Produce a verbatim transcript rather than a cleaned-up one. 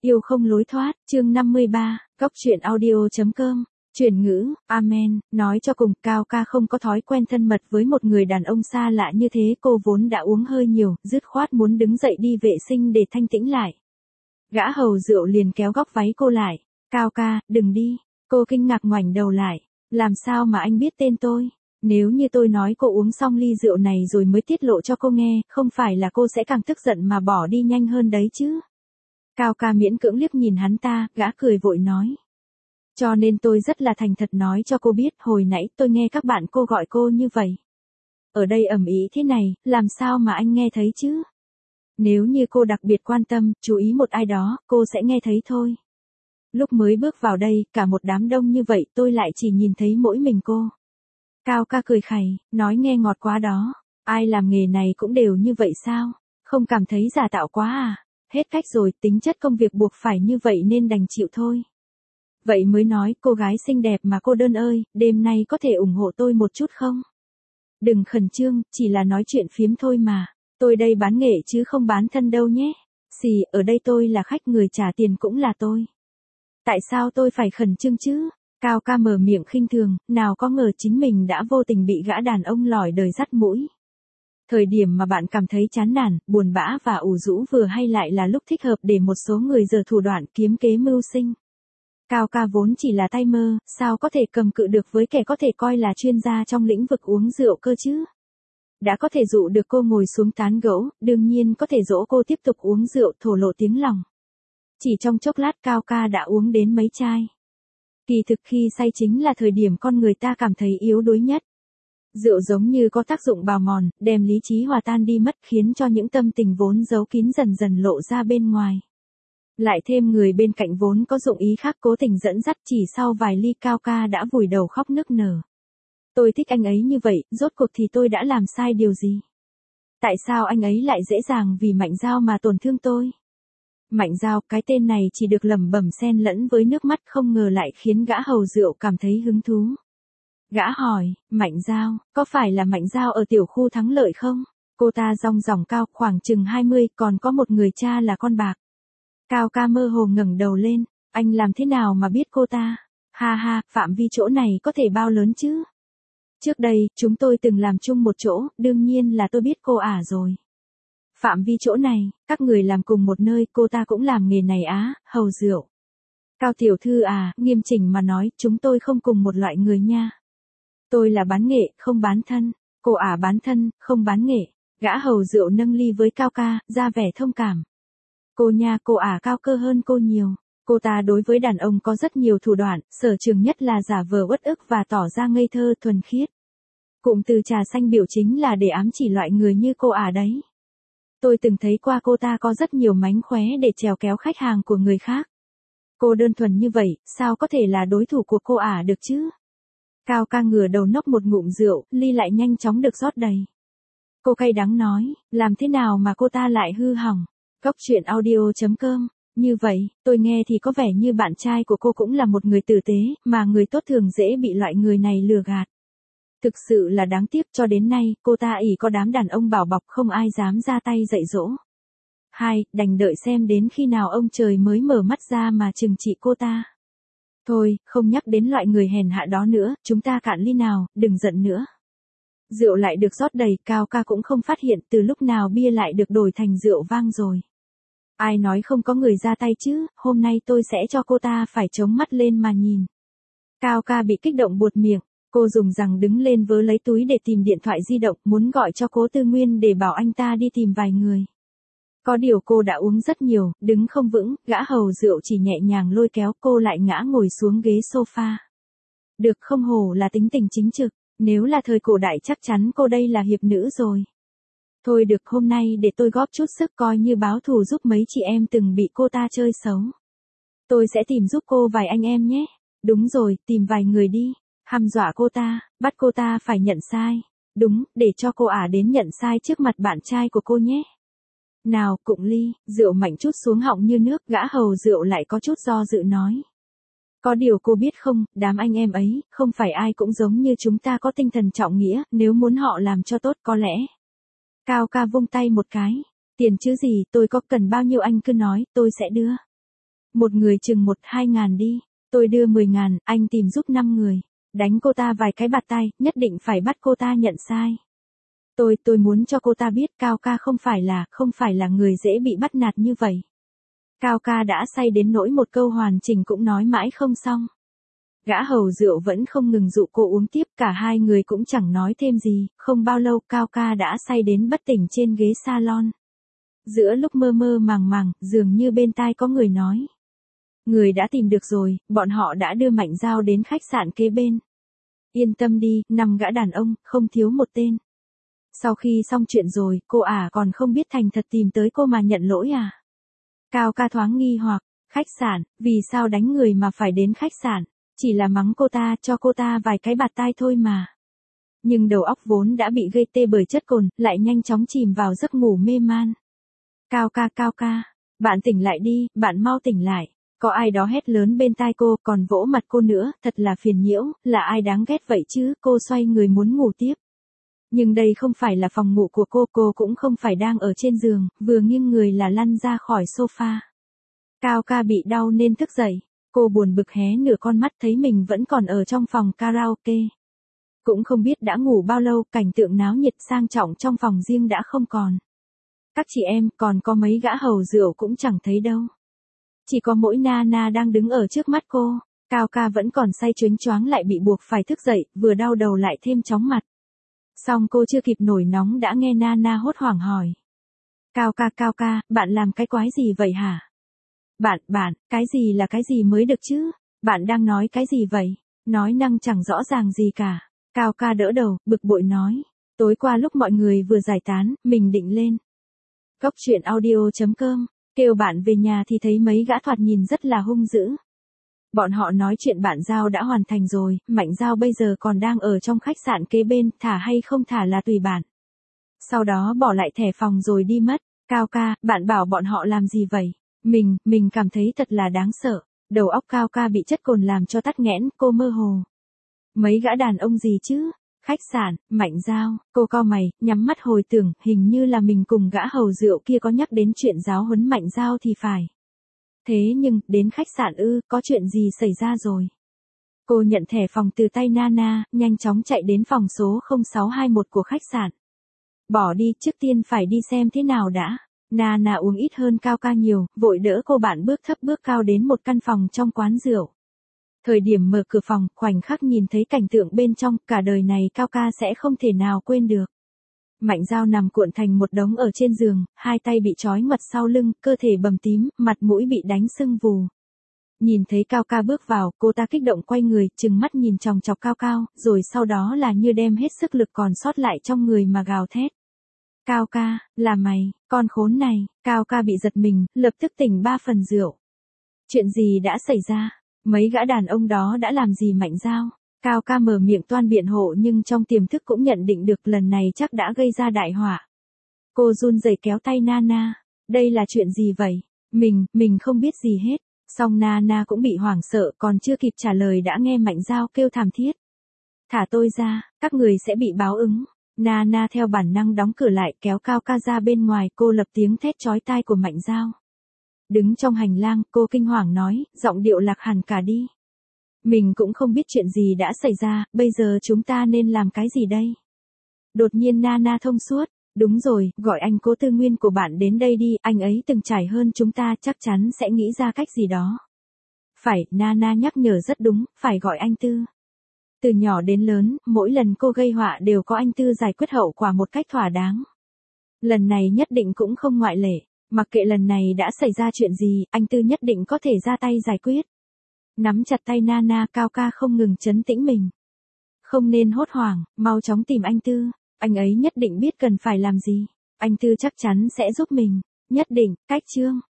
Yêu không lối thoát, chương năm mươi ba, góc truyện audio.com, chuyển ngữ, amen, nói cho cùng, Cao ca không có thói quen thân mật với một người đàn ông xa lạ như thế, cô vốn đã uống hơi nhiều, dứt khoát muốn đứng dậy đi vệ sinh để thanh tĩnh lại. Gã hầu rượu liền kéo góc váy cô lại, Cao ca, đừng đi, cô kinh ngạc ngoảnh đầu lại, làm sao mà anh biết tên tôi? Nếu như tôi nói cô uống xong ly rượu này rồi mới tiết lộ cho cô nghe, không phải là cô sẽ càng tức giận mà bỏ đi nhanh hơn đấy chứ? Cao ca miễn cưỡng liếc nhìn hắn ta, gã cười vội nói. Cho nên tôi rất là thành thật nói cho cô biết, hồi nãy tôi nghe các bạn cô gọi cô như vậy. Ở đây ầm ĩ thế này, làm sao mà anh nghe thấy chứ? Nếu như cô đặc biệt quan tâm, chú ý một ai đó, cô sẽ nghe thấy thôi. Lúc mới bước vào đây, cả một đám đông như vậy, tôi lại chỉ nhìn thấy mỗi mình cô. Cao ca cười khẩy, nói nghe ngọt quá đó, ai làm nghề này cũng đều như vậy sao? Không cảm thấy giả tạo quá à? Hết cách rồi, tính chất công việc buộc phải như vậy nên đành chịu thôi. Vậy mới nói, cô gái xinh đẹp mà cô đơn ơi, đêm nay có thể ủng hộ tôi một chút không? Đừng khẩn trương, chỉ là nói chuyện phiếm thôi mà. Tôi đây bán nghệ chứ không bán thân đâu nhé. Xì, ở đây tôi là khách, người trả tiền cũng là tôi. Tại sao tôi phải khẩn trương chứ? Cao ca mở miệng khinh thường, nào có ngờ chính mình đã vô tình bị gã đàn ông lỏi đời dắt mũi. Thời điểm mà bạn cảm thấy chán nản, buồn bã và ủ rũ vừa hay lại là lúc thích hợp để một số người giở thủ đoạn kiếm kế mưu sinh. Cao ca vốn chỉ là tay mơ, sao có thể cầm cự được với kẻ có thể coi là chuyên gia trong lĩnh vực uống rượu cơ chứ? Đã có thể dụ được cô ngồi xuống tán gẫu, đương nhiên có thể dỗ cô tiếp tục uống rượu thổ lộ tiếng lòng. Chỉ trong chốc lát Cao ca đã uống đến mấy chai. Kỳ thực khi say chính là thời điểm con người ta cảm thấy yếu đuối nhất. Rượu giống như có tác dụng bào mòn, đem lý trí hòa tan đi mất, khiến cho những tâm tình vốn giấu kín dần dần lộ ra bên ngoài. Lại thêm người bên cạnh vốn có dụng ý khác cố tình dẫn dắt, chỉ sau vài ly Cao ca đã vùi đầu khóc nức nở. Tôi thích anh ấy như vậy, rốt cuộc thì tôi đã làm sai điều gì? Tại sao anh ấy lại dễ dàng vì Mạnh Dao mà tổn thương tôi? Mạnh Dao, cái tên này chỉ được lẩm bẩm xen lẫn với nước mắt, không ngờ lại khiến gã hầu rượu cảm thấy hứng thú. Gã hỏi, Mạnh Dao, có phải là Mạnh Dao ở tiểu khu Thắng Lợi không? Cô ta dong dỏng cao, khoảng chừng hai mươi, còn có một người cha là con bạc. Cao ca mơ hồ ngẩng đầu lên, anh làm thế nào mà biết cô ta? Ha ha, phạm vi chỗ này có thể bao lớn chứ? Trước đây, chúng tôi từng làm chung một chỗ, đương nhiên là tôi biết cô ả rồi. Phạm vi chỗ này, các người làm cùng một nơi, cô ta cũng làm nghề này á, hầu rượu. Cao tiểu thư à, nghiêm chỉnh mà nói, chúng tôi không cùng một loại người nha. Tôi là bán nghệ, không bán thân. Cô ả bán thân, không bán nghệ. Gã hầu rượu nâng ly với Cao ca, ra vẻ thông cảm. Cô nha, cô ả cao cơ hơn cô nhiều. Cô ta đối với đàn ông có rất nhiều thủ đoạn, sở trường nhất là giả vờ uất ức và tỏ ra ngây thơ thuần khiết. Cụm từ trà xanh biểu chính là để ám chỉ loại người như cô ả đấy. Tôi từng thấy qua cô ta có rất nhiều mánh khóe để trèo kéo khách hàng của người khác. Cô đơn thuần như vậy, sao có thể là đối thủ của cô ả được chứ? Cao ca ngửa đầu nốc một ngụm rượu, ly lại nhanh chóng được rót đầy. Cô cay đắng nói, làm thế nào mà cô ta lại hư hỏng? Góc truyện audio.com, như vậy, tôi nghe thì có vẻ như bạn trai của cô cũng là một người tử tế, mà người tốt thường dễ bị loại người này lừa gạt. Thực sự là đáng tiếc, cho đến nay, cô ta ỷ có đám đàn ông bảo bọc, không ai dám ra tay dạy dỗ. Hai, đành đợi xem đến khi nào ông trời mới mở mắt ra mà trừng trị cô ta. Thôi, không nhắc đến loại người hèn hạ đó nữa, chúng ta cạn ly nào, đừng giận nữa. Rượu lại được rót đầy, Cao ca cũng không phát hiện từ lúc nào bia lại được đổi thành rượu vang rồi. Ai nói không có người ra tay chứ, hôm nay tôi sẽ cho cô ta phải chống mắt lên mà nhìn. Cao ca bị kích động buột miệng, cô dùng rằng đứng lên vớ lấy túi để tìm điện thoại di động, muốn gọi cho Cố Tư Nguyên để bảo anh ta đi tìm vài người. Có điều cô đã uống rất nhiều, đứng không vững, gã hầu rượu chỉ nhẹ nhàng lôi kéo cô lại ngã ngồi xuống ghế sofa. Được, không hổ là tính tình chính trực, nếu là thời cổ đại chắc chắn cô đây là hiệp nữ rồi. Thôi được, hôm nay để tôi góp chút sức coi như báo thù giúp mấy chị em từng bị cô ta chơi xấu. Tôi sẽ tìm giúp cô vài anh em nhé. Đúng rồi, tìm vài người đi. Hăm dọa cô ta, bắt cô ta phải nhận sai. Đúng, để cho cô ả đến nhận sai trước mặt bạn trai của cô nhé. Nào, cụng ly, rượu mạnh chút xuống họng như nước, gã hầu rượu lại có chút do dự nói. Có điều cô biết không, đám anh em ấy, không phải ai cũng giống như chúng ta có tinh thần trọng nghĩa, nếu muốn họ làm cho tốt có lẽ. Cao ca vung tay một cái, tiền chứ gì, tôi có cần bao nhiêu anh cứ nói, tôi sẽ đưa. Một người chừng một hai ngàn đi, tôi đưa mười ngàn, anh tìm giúp năm người. Đánh cô ta vài cái bạt tay, nhất định phải bắt cô ta nhận sai. Tôi, tôi muốn cho cô ta biết Cao ca không phải là, không phải là người dễ bị bắt nạt như vậy. Cao ca đã say đến nỗi một câu hoàn chỉnh cũng nói mãi không xong. Gã hầu rượu vẫn không ngừng dụ cô uống tiếp, cả hai người cũng chẳng nói thêm gì, không bao lâu Cao ca đã say đến bất tỉnh trên ghế salon. Giữa lúc mơ mơ màng màng, dường như bên tai có người nói. Người đã tìm được rồi, bọn họ đã đưa Mạnh Giao đến khách sạn kế bên. Yên tâm đi, năm gã đàn ông, không thiếu một tên. Sau khi xong chuyện rồi, cô à còn không biết thành thật tìm tới cô mà nhận lỗi à? Cao ca thoáng nghi hoặc, khách sạn, vì sao đánh người mà phải đến khách sạn? Chỉ là mắng cô ta, cho cô ta vài cái bạt tai thôi mà. Nhưng đầu óc vốn đã bị gây tê bởi chất cồn, lại nhanh chóng chìm vào giấc ngủ mê man. Cao ca cao ca, bạn tỉnh lại đi, bạn mau tỉnh lại. Có ai đó hét lớn bên tai cô, còn vỗ mặt cô nữa, thật là phiền nhiễu, là ai đáng ghét vậy chứ, cô xoay người muốn ngủ tiếp. Nhưng đây không phải là phòng ngủ của cô, cô cũng không phải đang ở trên giường, vừa nghiêng người là lăn ra khỏi sofa. Cao ca bị đau nên thức dậy, cô buồn bực hé nửa con mắt thấy mình vẫn còn ở trong phòng karaoke. Cũng không biết đã ngủ bao lâu, cảnh tượng náo nhiệt sang trọng trong phòng riêng đã không còn. Các chị em, còn có mấy gã hầu rượu cũng chẳng thấy đâu. Chỉ có mỗi Nana đang đứng ở trước mắt cô, Cao ca vẫn còn say choáng choáng lại bị buộc phải thức dậy, vừa đau đầu lại thêm chóng mặt. Xong cô chưa kịp nổi nóng đã nghe Nana hốt hoảng hỏi. Cao ca cao ca, bạn làm cái quái gì vậy hả? Bạn, bạn, cái gì là cái gì mới được chứ? Bạn đang nói cái gì vậy? Nói năng chẳng rõ ràng gì cả. Cao ca đỡ đầu, bực bội nói. Tối qua lúc mọi người vừa giải tán, mình định lên Cốc truyện audio chấm com, kêu bạn về nhà thì thấy mấy gã thoạt nhìn rất là hung dữ. Bọn họ nói chuyện bạn Giao đã hoàn thành rồi, Mạnh Giao bây giờ còn đang ở trong khách sạn kế bên, thả hay không thả là tùy bạn. Sau đó bỏ lại thẻ phòng rồi đi mất. Cao ca, bạn bảo bọn họ làm gì vậy? Mình, mình cảm thấy thật là đáng sợ. Đầu óc Cao ca bị chất cồn làm cho tắc nghẽn, cô mơ hồ. Mấy gã đàn ông gì chứ? Khách sạn, Mạnh Giao, cô cau mày, nhắm mắt hồi tưởng, hình như là mình cùng gã hầu rượu kia có nhắc đến chuyện giáo huấn Mạnh Giao thì phải. Thế nhưng, đến khách sạn ư, có chuyện gì xảy ra rồi? Cô nhận thẻ phòng từ tay Nana, nhanh chóng chạy đến phòng số không sáu hai mốt của khách sạn. Bỏ đi, trước tiên phải đi xem thế nào đã. Nana uống ít hơn Cao ca nhiều, vội đỡ cô bạn bước thấp bước cao đến một căn phòng trong quán rượu. Thời điểm mở cửa phòng, khoảnh khắc nhìn thấy cảnh tượng bên trong, cả đời này Cao ca sẽ không thể nào quên được. Mạnh Giao nằm cuộn thành một đống ở trên giường, hai tay bị trói ngoặt sau lưng, cơ thể bầm tím, mặt mũi bị đánh sưng vù. Nhìn thấy Cao ca bước vào, cô ta kích động quay người, trừng mắt nhìn chòng chọc Cao Cao, rồi sau đó là như đem hết sức lực còn sót lại trong người mà gào thét. Cao ca, là mày, con khốn này. Cao ca bị giật mình, lập tức tỉnh ba phần rượu. Chuyện gì đã xảy ra? Mấy gã đàn ông đó đã làm gì Mạnh Giao? Cao ca mở miệng toan biện hộ nhưng trong tiềm thức cũng nhận định được lần này chắc đã gây ra đại họa. Cô run rẩy kéo tay Nana. Đây là chuyện gì vậy? Mình, mình không biết gì hết. Song Nana cũng bị hoảng sợ, còn chưa kịp trả lời đã nghe Mạnh Giao kêu thảm thiết. Thả tôi ra, các người sẽ bị báo ứng. Nana theo bản năng đóng cửa lại kéo Cao ca ra bên ngoài, cô lập tiếng thét chói tai của Mạnh Giao. Đứng trong hành lang, cô kinh hoàng nói, giọng điệu lạc hẳn cả đi. Mình cũng không biết chuyện gì đã xảy ra, bây giờ chúng ta nên làm cái gì đây? Đột nhiên Nana thông suốt, đúng rồi, gọi anh Cố Tư Nguyên của bạn đến đây đi, anh ấy từng trải hơn chúng ta, chắc chắn sẽ nghĩ ra cách gì đó. Phải, Nana nhắc nhở rất đúng, phải gọi anh Tư. Từ nhỏ đến lớn, mỗi lần cô gây họa đều có anh Tư giải quyết hậu quả một cách thỏa đáng. Lần này nhất định cũng không ngoại lệ, mặc kệ lần này đã xảy ra chuyện gì, anh Tư nhất định có thể ra tay giải quyết. Nắm chặt tay Nana, Cao ca không ngừng trấn tĩnh mình. Không nên hốt hoảng, mau chóng tìm anh Tư, anh ấy nhất định biết cần phải làm gì. Anh Tư chắc chắn sẽ giúp mình, nhất định, cách chương.